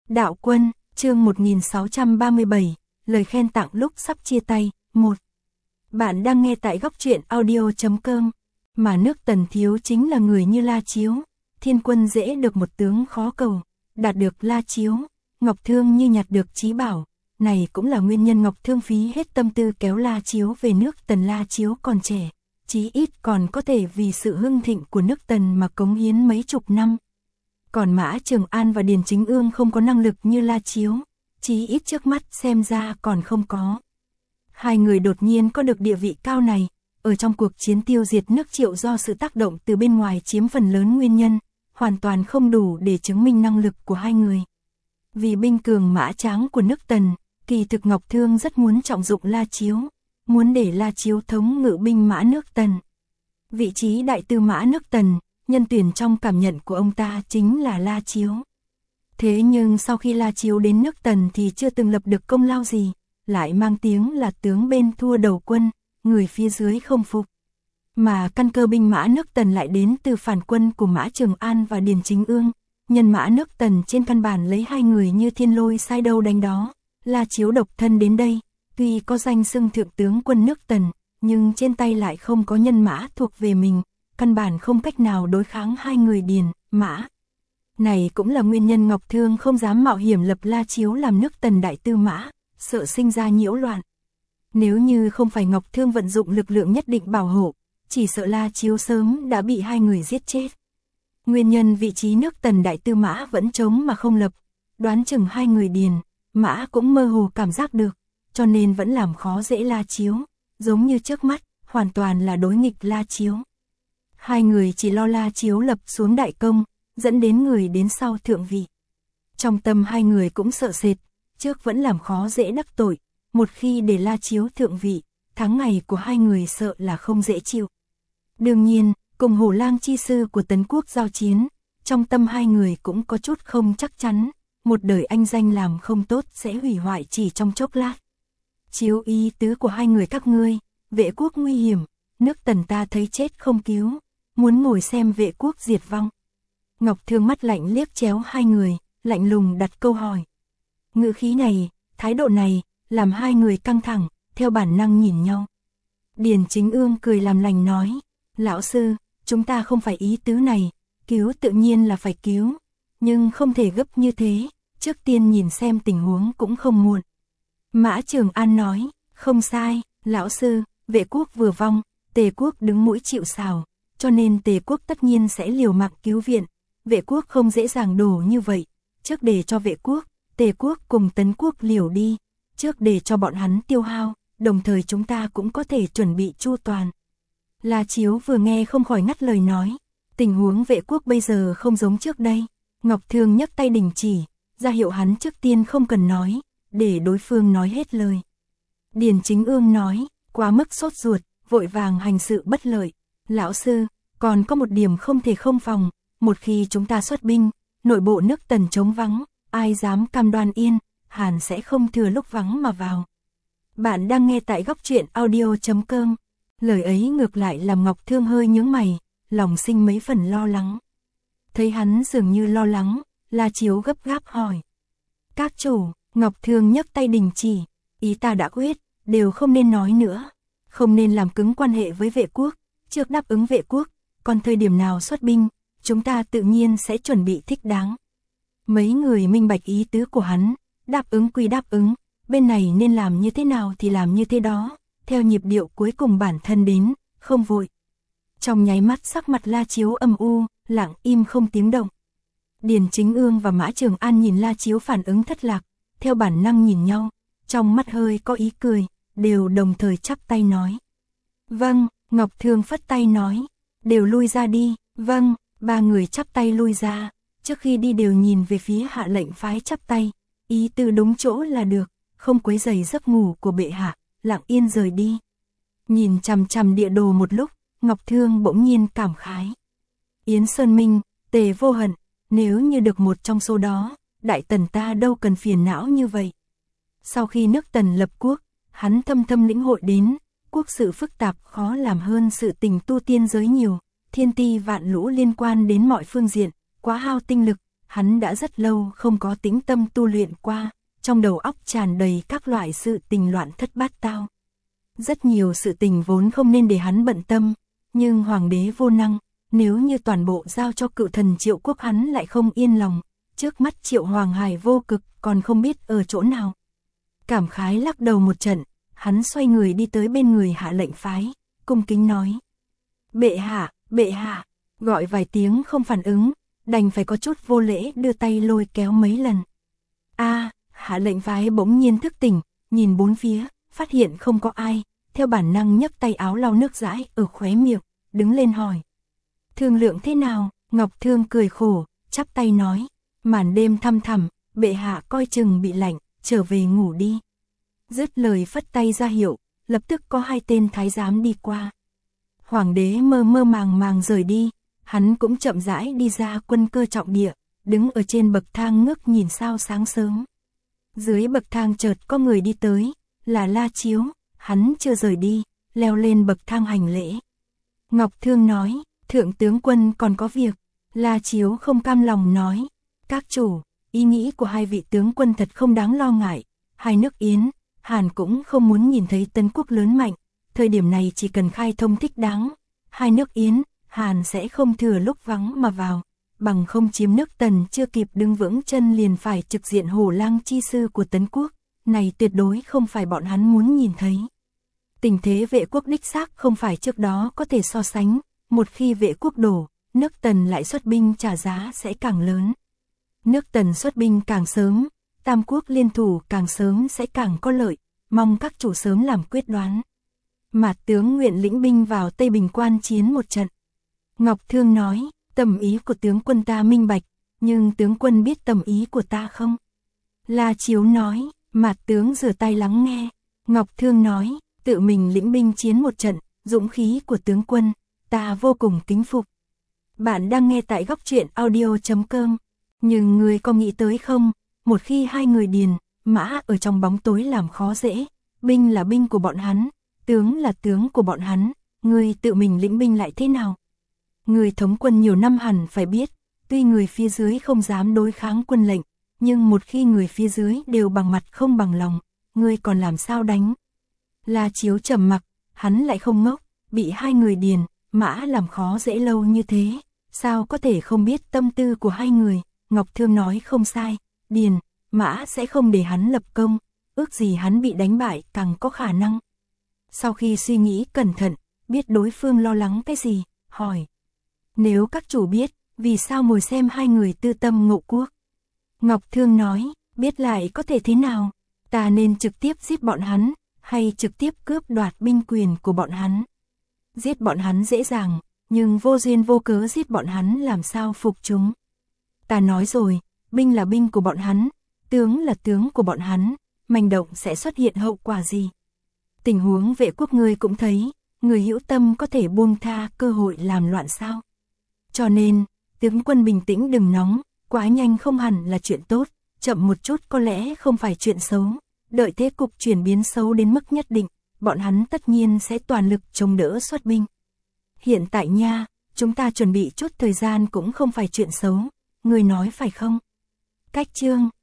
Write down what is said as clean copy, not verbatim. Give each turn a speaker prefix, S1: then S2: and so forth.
S1: Đạo quân, chương 1637, lời khen tặng lúc sắp chia tay, 1. Bạn đang nghe tại góc truyện audio.com, mà nước Tần thiếu chính là người như La Chiếu, thiên quân dễ được một tướng khó cầu, đạt được La Chiếu, Ngọc Thương như nhặt được trí bảo, này cũng là nguyên nhân Ngọc Thương phí hết tâm tư kéo La Chiếu về nước Tần. La Chiếu còn trẻ, chí ít còn có thể vì sự hưng thịnh của nước Tần mà cống hiến mấy chục năm. Còn Mã Trường An và Điền Chính Ương không có năng lực như La Chiếu, chí ít trước mắt xem ra còn không có. Hai người đột nhiên có được địa vị cao này, ở trong cuộc chiến tiêu diệt nước Triệu do sự tác động từ bên ngoài chiếm phần lớn nguyên nhân, hoàn toàn không đủ để chứng minh năng lực của hai người. Vì binh cường mã tráng của nước Tần, kỳ thực Ngọc Thương rất muốn trọng dụng La Chiếu, muốn để La Chiếu thống ngự binh mã nước Tần. Vị trí đại tư mã nước Tần, nhân tuyển trong cảm nhận của ông ta chính là La Chiếu. Thế nhưng sau khi La Chiếu đến nước Tần thì chưa từng lập được công lao gì, lại mang tiếng là tướng bên thua đầu quân, người phía dưới không phục. Mà căn cơ binh mã nước Tần lại đến từ phản quân của Mã Trường An và Điền Chính Ương, nhân mã nước Tần trên căn bản lấy hai người như thiên lôi sai đâu đánh đó. La Chiếu độc thân đến đây, tuy có danh xưng thượng tướng quân nước Tần, nhưng trên tay lại không có nhân mã thuộc về mình, căn bản không cách nào đối kháng hai người Điền, Mã. Này cũng là nguyên nhân Ngọc Thương không dám mạo hiểm lập La Chiếu làm nước Tần đại tư mã, sợ sinh ra nhiễu loạn. Nếu như không phải Ngọc Thương vận dụng lực lượng nhất định bảo hộ, chỉ sợ La Chiếu sớm đã bị hai người giết chết. Nguyên nhân vị trí nước Tần đại tư mã vẫn trống mà không lập, đoán chừng hai người Điền, Mã cũng mơ hồ cảm giác được, cho nên vẫn làm khó dễ La Chiếu, giống như trước mắt, hoàn toàn là đối nghịch La Chiếu. Hai người chỉ lo La Chiếu lập xuống đại công, dẫn đến người đến sau thượng vị. Trong tâm hai người cũng sợ sệt, trước vẫn làm khó dễ đắc tội, một khi để La Chiếu thượng vị, tháng ngày của hai người sợ là không dễ chịu. Đương nhiên, cùng Hổ Lang chi sư của Tấn Quốc giao chiến, trong tâm hai người cũng có chút không chắc chắn, một đời anh danh làm không tốt sẽ hủy hoại chỉ trong chốc lát. Chiếu ý tứ của hai người các ngươi, Vệ quốc nguy hiểm, nước Tần ta thấy chết không cứu, muốn ngồi xem Vệ quốc diệt vong. Ngọc Thương mắt lạnh liếc chéo hai người, lạnh lùng đặt câu hỏi. Ngữ khí này, thái độ này, làm hai người căng thẳng, theo bản năng nhìn nhau. Điền Chính Ương cười làm lành nói, lão sư, chúng ta không phải ý tứ này, cứu tự nhiên là phải cứu, nhưng không thể gấp như thế, trước tiên nhìn xem tình huống cũng không muộn. Mã Trường An nói, không sai, lão sư, Vệ quốc vừa vong, Tề quốc đứng mũi chịu sào, cho nên Tề quốc tất nhiên sẽ liều mạng cứu viện, Vệ quốc không dễ dàng đổ như vậy, trước để cho Vệ quốc, Tề quốc cùng Tấn quốc liều đi, trước để cho bọn hắn tiêu hao, đồng thời chúng ta cũng có thể chuẩn bị chu toàn. La Chiếu vừa nghe không khỏi ngắt lời nói, tình huống Vệ quốc bây giờ không giống trước đây. Ngọc Thương nhấc tay đình chỉ, ra hiệu hắn trước tiên không cần nói, để đối phương nói hết lời. Điền Chính Ương nói, quá mức sốt ruột, vội vàng hành sự bất lợi. Lão sư, còn có một điểm không thể không phòng, một khi chúng ta xuất binh, nội bộ nước Tần trống vắng, ai dám cam đoan yên, Hàn sẽ không thừa lúc vắng mà vào. Bạn đang nghe tại góc truyện audio.com, lời ấy ngược lại làm Ngọc Thương hơi nhướng mày, lòng sinh mấy phần lo lắng. Thấy hắn dường như lo lắng, La Chiếu gấp gáp hỏi. Các chủ, Ngọc Thương nhấc tay đình chỉ, ý ta đã quyết, đều không nên nói nữa, không nên làm cứng quan hệ với Vệ quốc, trước đáp ứng Vệ quốc, còn thời điểm nào xuất binh, chúng ta tự nhiên sẽ chuẩn bị thích đáng. Mấy người minh bạch ý tứ của hắn, đáp ứng quy đáp ứng, bên này nên làm như thế nào thì làm như thế đó, theo nhịp điệu cuối cùng bản thân đến, không vội. Trong nháy mắt sắc mặt La Chiếu âm u, lặng im không tiếng động. Điền Chính Ương và Mã Trường An nhìn La Chiếu phản ứng thất lạc, theo bản năng nhìn nhau, trong mắt hơi có ý cười, đều đồng thời chắp tay nói. Vâng, Ngọc Thương phất tay nói, đều lui ra đi, vâng, ba người chắp tay lui ra, trước khi đi đều nhìn về phía hạ lệnh phái chắp tay, ý từ đúng chỗ là được, không quấy rầy giấc ngủ của bệ hạ, lặng yên rời đi. Nhìn chằm chằm địa đồ một lúc, Ngọc Thương bỗng nhiên cảm khái. Yến Sơn Minh, Tề Vô Hận, nếu như được một trong số đó, Đại Tần ta đâu cần phiền não như vậy. Sau khi nước Tần lập quốc, hắn thâm thâm lĩnh hội đến, quốc sự phức tạp khó làm hơn sự tình tu tiên giới nhiều, thiên ti vạn lũ liên quan đến mọi phương diện, quá hao tinh lực, hắn đã rất lâu không có tĩnh tâm tu luyện qua, trong đầu óc tràn đầy các loại sự tình loạn thất bát tao. Rất nhiều sự tình vốn không nên để hắn bận tâm, nhưng hoàng đế vô năng, nếu như toàn bộ giao cho cựu thần Triệu Quốc hắn lại không yên lòng, trước mắt Triệu Hoàng Hải vô cực còn không biết ở chỗ nào. Cảm khái lắc đầu một trận, hắn xoay người đi tới bên người Hạ Lệnh Phái, cung kính nói. Bệ hạ, gọi vài tiếng không phản ứng, đành phải có chút vô lễ đưa tay lôi kéo mấy lần. Hạ Lệnh Phái bỗng nhiên thức tỉnh, nhìn bốn phía, phát hiện không có ai, theo bản năng nhấc tay áo lau nước dãi ở khóe miệng, đứng lên hỏi. Thương lượng thế nào? Ngọc Thương cười khổ, chắp tay nói. Màn đêm thăm thẳm, bệ hạ coi chừng bị lạnh, trở về ngủ đi. Dứt lời phất tay ra hiệu, lập tức có hai tên thái giám đi qua. Hoàng đế mơ mơ màng rời đi, hắn cũng chậm rãi đi ra quân cơ trọng địa, đứng ở trên bậc thang ngước nhìn sao sáng sớm. Dưới bậc thang chợt có người đi tới, là La Chiếu, hắn chưa rời đi, leo lên bậc thang hành lễ. Ngọc Thương nói, thượng tướng quân còn có việc. La Chiếu không cam lòng nói, các chủ, ý nghĩ của hai vị tướng quân thật không đáng lo ngại, hai nước Yến, Hàn cũng không muốn nhìn thấy Tấn quốc lớn mạnh, thời điểm này chỉ cần khai thông thích đáng, hai nước Yến, Hàn sẽ không thừa lúc vắng mà vào, bằng không chiếm nước Tần chưa kịp đứng vững chân liền phải trực diện hổ lang chi sư của Tấn quốc, này tuyệt đối không phải bọn hắn muốn nhìn thấy. Tình thế Vệ quốc đích xác không phải trước đó có thể so sánh, một khi Vệ quốc đổ, nước Tần lại xuất binh trả giá sẽ càng lớn. Nước Tần xuất binh càng sớm, Tam quốc liên thủ càng sớm sẽ càng có lợi, mong các chủ sớm làm quyết đoán. Mạt tướng nguyện lĩnh binh vào Tây Bình quan chiến một trận. Ngọc Thương nói, tầm ý của tướng quân ta minh bạch, nhưng tướng quân biết tầm ý của ta không? La Chiếu nói, Mạt tướng rửa tay lắng nghe. Ngọc Thương nói, tự mình lĩnh binh chiến một trận, dũng khí của tướng quân, ta vô cùng kính phục. Bạn đang nghe tại góc truyện audio.com. Nhưng người có nghĩ tới không, một khi hai người Điền, Mã ở trong bóng tối làm khó dễ, binh là binh của bọn hắn, tướng là tướng của bọn hắn, người tự mình lĩnh binh lại thế nào? Người thống quân nhiều năm hẳn phải biết, tuy người phía dưới không dám đối kháng quân lệnh, nhưng một khi người phía dưới đều bằng mặt không bằng lòng, người còn làm sao đánh? La Chiếu trầm mặc, hắn lại không ngốc, bị hai người Điền, Mã làm khó dễ lâu như thế, sao có thể không biết tâm tư của hai người? Ngọc Thương nói không sai, Điền, Mã sẽ không để hắn lập công, ước gì hắn bị đánh bại càng có khả năng. Sau khi suy nghĩ cẩn thận, biết đối phương lo lắng cái gì, hỏi. Nếu các chủ biết, vì sao ngồi xem hai người tư tâm ngộ quốc? Ngọc Thương nói, biết lại có thể thế nào, ta nên trực tiếp giết bọn hắn, hay trực tiếp cướp đoạt binh quyền của bọn hắn? Giết bọn hắn dễ dàng, nhưng vô duyên vô cớ giết bọn hắn làm sao phục chúng? Ta nói rồi, binh là binh của bọn hắn, tướng là tướng của bọn hắn, manh động sẽ xuất hiện hậu quả gì? Tình huống Vệ quốc ngươi cũng thấy, người hữu tâm có thể buông tha cơ hội làm loạn sao? Cho nên, tướng quân bình tĩnh đừng nóng, quá nhanh không hẳn là chuyện tốt, chậm một chút có lẽ không phải chuyện xấu, đợi thế cục chuyển biến xấu đến mức nhất định, bọn hắn tất nhiên sẽ toàn lực chống đỡ xuất binh. Hiện tại nha, chúng ta chuẩn bị chút thời gian cũng không phải chuyện xấu, người nói phải không? Cách chương